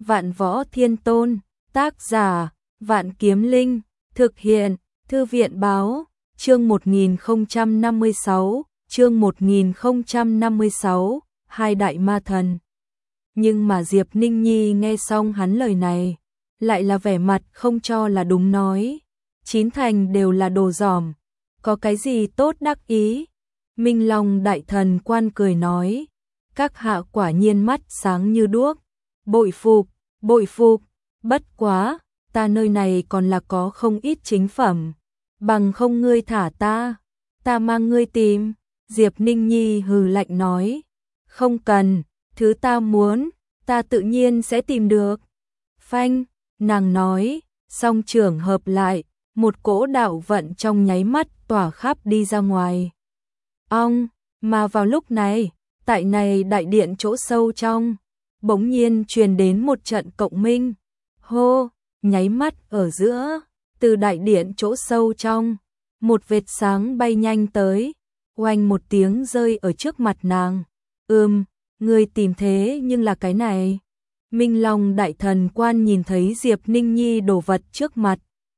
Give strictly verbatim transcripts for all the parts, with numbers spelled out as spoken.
Vạn Võ Thiên Tôn, tác giả, Vạn Kiếm Linh, thực hiện, Thư viện báo, chương một nghìn không trăm năm mươi sáu, chương một nghìn không trăm năm mươi sáu, hai đại ma thần. Nhưng mà Diệp Ninh Nhi nghe xong hắn lời này, lại là vẻ mặt không cho là đúng nói, chín thành đều là đồ dỏm, có cái gì tốt đắc ý. Minh Long đại thần quan cười nói, các hạ quả nhiên mắt sáng như đuốc, bội phục, bội phục, bất quá, ta nơi này còn là có không ít chính phẩm, bằng không ngươi thả ta, ta mang ngươi tìm. Diệp Ninh Nhi hừ lạnh nói, không cần, thứ ta muốn, ta tự nhiên sẽ tìm được. Phanh, nàng nói, song trưởng hợp lại, một cỗ đạo vận trong nháy mắt tỏa khắp đi ra ngoài. Ong, mà vào lúc này, tại này đại điện chỗ sâu trong, bỗng nhiên truyền đến một trận cộng minh. Hô, nháy mắt ở giữa, từ đại điện chỗ sâu trong, một vệt sáng bay nhanh tới, oanh một tiếng rơi ở trước mặt nàng. Ừm, ngươi tìm thế nhưng là cái này. Minh Long đại thần quan nhìn thấy Diệp Ninh Nhi đồ vật trước mặt,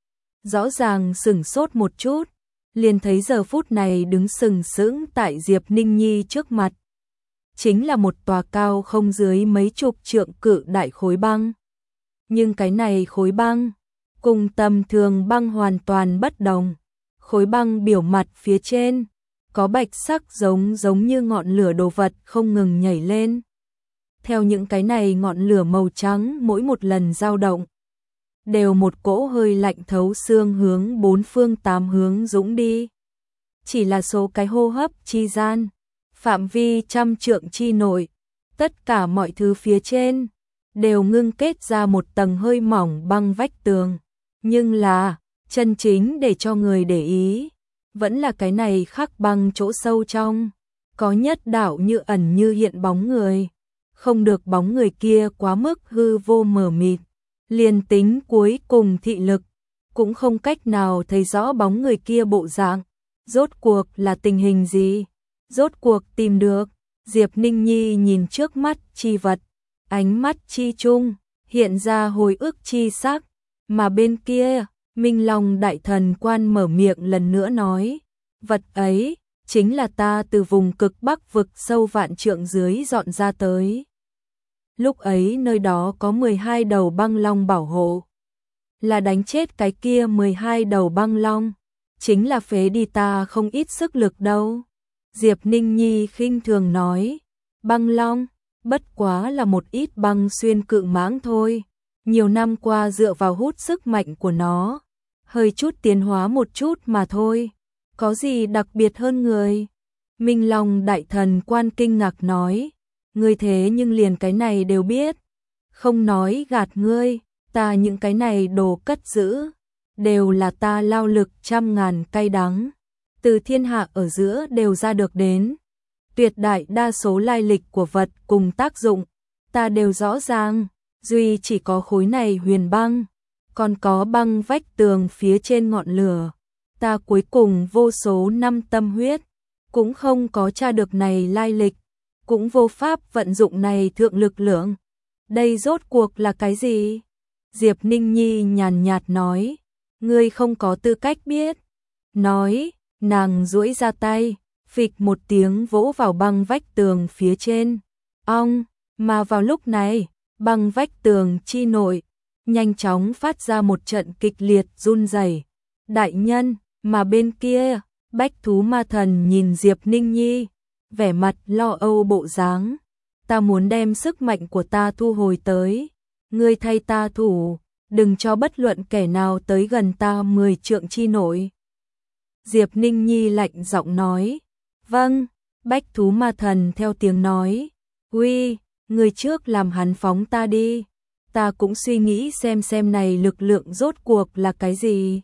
rõ ràng sửng sốt một chút, liền thấy giờ phút này đứng sừng sững tại Diệp Ninh Nhi trước mặt, chính là một tòa cao không dưới mấy chục trượng cự đại khối băng. Nhưng cái này khối băng, cùng tầm thường băng hoàn toàn bất đồng. Khối băng biểu mặt phía trên, có bạch sắc giống giống như ngọn lửa đồ vật không ngừng nhảy lên. Theo những cái này ngọn lửa màu trắng mỗi một lần dao động, đều một cỗ hơi lạnh thấu xương hướng bốn phương tám hướng dũng đi. Chỉ là số cái hô hấp chi gian, phạm vi trăm trượng chi nội, tất cả mọi thứ phía trên đều ngưng kết ra một tầng hơi mỏng băng vách tường. Nhưng là, chân chính để cho người để ý, vẫn là cái này khắc băng chỗ sâu trong, có nhất đạo như ẩn như hiện bóng người. Không được bóng người kia quá mức hư vô mờ mịt, liền tính cuối cùng thị lực, cũng không cách nào thấy rõ bóng người kia bộ dạng. Rốt cuộc là tình hình gì? Rốt cuộc tìm được. Diệp Ninh Nhi nhìn trước mắt chi vật, ánh mắt chi trung, hiện ra hồi ức chi sắc. Mà bên kia, Minh Long đại thần quan mở miệng lần nữa nói, vật ấy, chính là ta từ vùng cực bắc vực sâu vạn trượng dưới dọn ra tới. Lúc ấy nơi đó có mười hai đầu băng long bảo hộ, là đánh chết cái kia mười hai đầu băng long, chính là phế đi ta không ít sức lực đâu. Diệp Ninh Nhi khinh thường nói, băng long, bất quá là một ít băng xuyên cự mãng thôi. Nhiều năm qua dựa vào hút sức mạnh của nó, hơi chút tiến hóa một chút mà thôi, có gì đặc biệt hơn người. Minh Long đại thần quan kinh ngạc nói, ngươi thế nhưng liền cái này đều biết, không nói gạt ngươi, ta những cái này đồ cất giữ, đều là ta lao lực trăm ngàn cay đắng, từ thiên hạ ở giữa đều ra được đến. Tuyệt đại đa số lai lịch của vật cùng tác dụng, ta đều rõ ràng. Duy chỉ có khối này huyền băng, còn có băng vách tường phía trên ngọn lửa, ta cuối cùng vô số năm tâm huyết, cũng không có tra được này lai lịch, cũng vô pháp vận dụng này thượng lực lượng. Đây rốt cuộc là cái gì? Diệp Ninh Nhi nhàn nhạt nói, ngươi không có tư cách biết. Nói, nàng duỗi ra tay, phịch một tiếng vỗ vào băng vách tường phía trên. Ong, mà vào lúc này, băng vách tường chi nội, nhanh chóng phát ra một trận kịch liệt run rẩy. Đại nhân, mà bên kia, bách thú ma thần nhìn Diệp Ninh Nhi, vẻ mặt lo âu bộ dáng. Ta muốn đem sức mạnh của ta thu hồi tới, ngươi thay ta thủ, đừng cho bất luận kẻ nào tới gần ta mười trượng chi nội. Diệp Ninh Nhi lạnh giọng nói, vâng. Bách thú ma thần theo tiếng nói, uy, người trước làm hắn phóng ta đi, ta cũng suy nghĩ xem xem này lực lượng rốt cuộc là cái gì.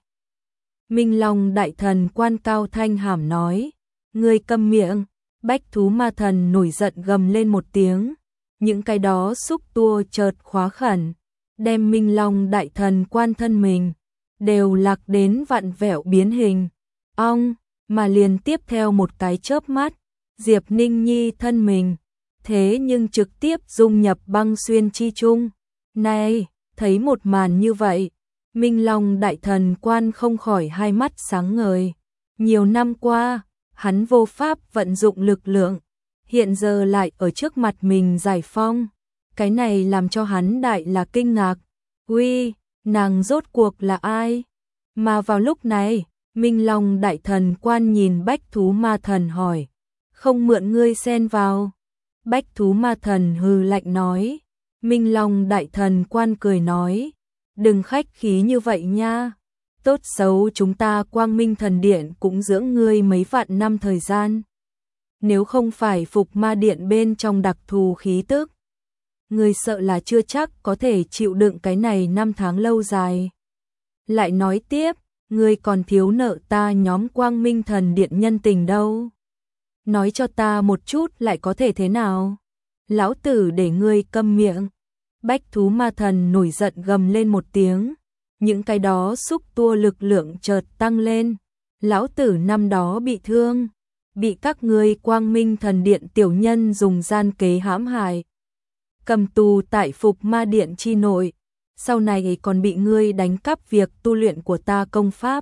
Minh Long đại thần quan cao thanh hàm nói, người câm miệng. Bách thú ma thần nổi giận gầm lên một tiếng, những cái đó xúc tua chợt khóa khẩn, đem Minh Long đại thần quan thân mình, đều lạc đến vặn vẹo biến hình. Ong, mà liền tiếp theo một cái chớp mắt, Diệp Ninh Nhi thân mình, thế nhưng trực tiếp dung nhập băng xuyên chi trung, Này, thấy một màn như vậy, Minh Long đại thần quan không khỏi hai mắt sáng ngời. Nhiều năm qua, hắn vô pháp vận dụng lực lượng, hiện giờ lại ở trước mặt mình giải phong. Cái này làm cho hắn đại là kinh ngạc. Uy, nàng rốt cuộc là ai? Mà vào lúc này, Minh Long đại thần quan nhìn Bách Thú Ma Thần hỏi. Không mượn ngươi xen vào. Bách Thú Ma Thần hừ lạnh nói. Minh Long đại thần quan cười nói. Đừng khách khí như vậy nha. Tốt xấu chúng ta Quang Minh Thần Điện cũng dưỡng ngươi mấy vạn năm thời gian. Nếu không phải Phục Ma Điện bên trong đặc thù khí tức, ngươi sợ là chưa chắc có thể chịu đựng cái này năm tháng lâu dài. Lại nói tiếp, ngươi còn thiếu nợ ta nhóm Quang Minh Thần Điện nhân tình đâu. Nói cho ta một chút lại có thể thế nào? Lão tử để ngươi câm miệng. Bách Thú Ma Thần nổi giận gầm lên một tiếng. Những cái đó xúc tua lực lượng chợt tăng lên. Lão tử năm đó bị thương, bị các ngươi Quang Minh Thần Điện tiểu nhân dùng gian kế hãm hại, cầm tù tại Phục Ma Điện chi nội, sau này còn bị ngươi đánh cắp việc tu luyện của ta công pháp.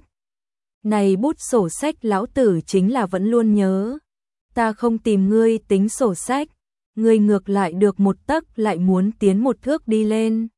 Này bút sổ sách lão tử chính là vẫn luôn nhớ. Ta không tìm ngươi tính sổ sách, ngươi ngược lại được một tấc lại muốn tiến một thước đi lên.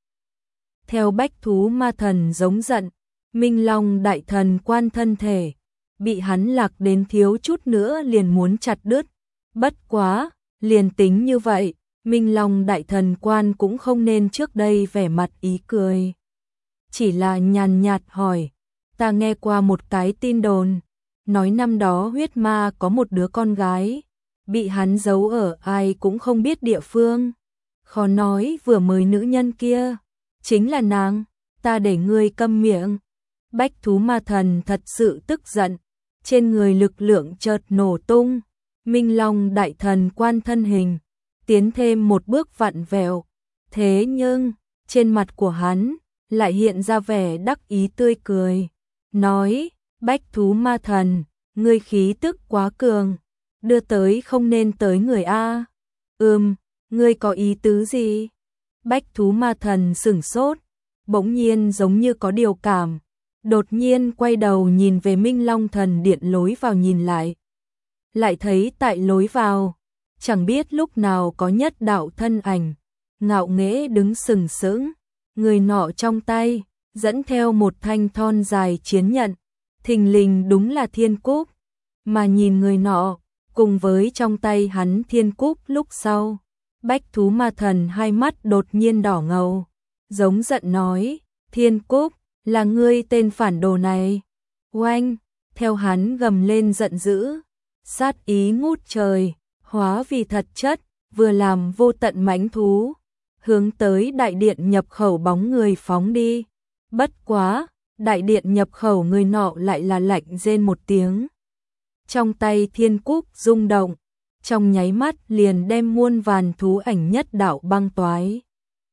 Theo Bách Thú Ma Thần giống giận, Minh Long đại thần quan thân thể bị hắn lạc đến thiếu chút nữa liền muốn chặt đứt. Bất quá, liền tính như vậy, Minh Long đại thần quan cũng không nên trước đây vẻ mặt ý cười. Chỉ là nhàn nhạt hỏi, ta nghe qua một cái tin đồn, nói năm đó huyết ma có một đứa con gái, bị hắn giấu ở ai cũng không biết địa phương. Khó nói vừa mới nữ nhân kia chính là nàng, ta để ngươi câm miệng. Bách Thú Ma Thần thật sự tức giận, trên người lực lượng chợt nổ tung, Minh Long đại thần quan thân hình tiến thêm một bước vặn vẹo, thế nhưng trên mặt của hắn lại hiện ra vẻ đắc ý tươi cười, nói: Bách Thú Ma Thần, ngươi khí tức quá cường, đưa tới không nên tới người a. Ừm, ngươi có ý tứ gì? Bách Thú Ma Thần sửng sốt, bỗng nhiên giống như có điều cảm, đột nhiên quay đầu nhìn về Minh Long Thần Điện lối vào nhìn lại. Lại thấy tại lối vào, chẳng biết lúc nào có nhất đạo thân ảnh, ngạo nghễ đứng sừng sững, người nọ trong tay dẫn theo một thanh thon dài chiến nhận, thình lình đúng là Thiên Cúc, mà nhìn người nọ cùng với trong tay hắn Thiên Cúc lúc sau, Bách Thú Ma Thần hai mắt đột nhiên đỏ ngầu, giống giận nói: Thiên Cúc, là ngươi tên phản đồ này. Oanh, theo hắn gầm lên giận dữ, sát ý ngút trời, hóa vì thật chất, vừa làm vô tận mãnh thú, hướng tới đại điện nhập khẩu bóng người phóng đi. Bất quá, đại điện nhập khẩu người nọ lại là lạnh rên một tiếng. Trong tay Thiên Cúc rung động, trong nháy mắt liền đem muôn vàn thú ảnh nhất đạo băng toái.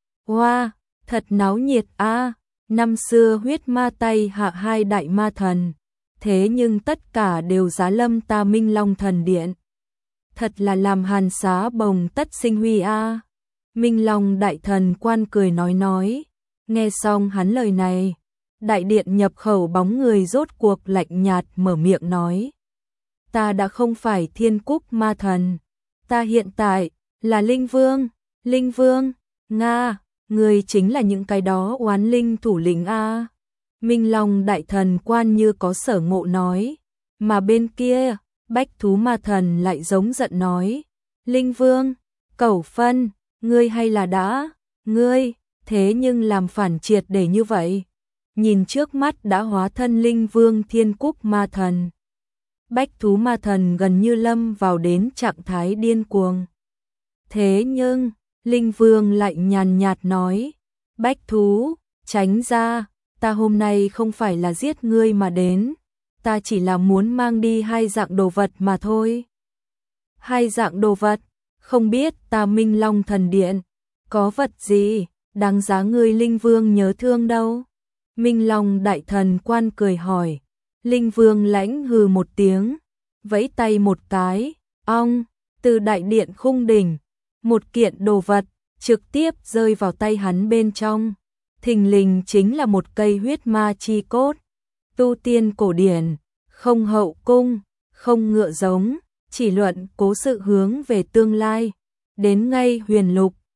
Wow, thật náo nhiệt a. Năm xưa huyết ma tay hạ hai đại ma thần, thế nhưng tất cả đều giá lâm ta Minh Long Thần Điện. Thật là làm hàn xá bồng tất sinh huy a. Minh Long đại thần quan cười nói nói, nghe xong hắn lời này, đại điện nhập khẩu bóng người rốt cuộc lạnh nhạt mở miệng nói: Ta đã không phải Thiên Cúc ma thần, ta hiện tại là Linh Vương. Linh Vương, Nga, người chính là những cái đó oán linh thủ lĩnh a. Minh Long đại thần quan như có sở ngộ nói, mà bên kia, Bách Thú Ma Thần lại giống giận nói: Linh Vương, Cẩu Phân, ngươi hay là đã, ngươi, thế nhưng làm phản triệt để như vậy. Nhìn trước mắt đã hóa thân Linh Vương Thiên Cúc Ma Thần, Bách Thú Ma Thần gần như lâm vào đến trạng thái điên cuồng. Thế nhưng, Linh Vương lại nhàn nhạt nói: Bách Thú, tránh ra, ta hôm nay không phải là giết ngươi mà đến, ta chỉ là muốn mang đi hai dạng đồ vật mà thôi. Hai dạng đồ vật, không biết ta Minh Long Thần Điện, có vật gì, đáng giá ngươi Linh Vương nhớ thương đâu. Minh Long đại thần quan cười hỏi. Linh Vương lãnh hừ một tiếng, vẫy tay một cái, ong, từ đại điện khung đỉnh, một kiện đồ vật trực tiếp rơi vào tay hắn bên trong. Thình lình chính là một cây huyết ma chi cốt, tu tiên cổ điển, không hậu cung, không ngựa giống, chỉ luận cố sự hướng về tương lai. Đến ngay huyền lục,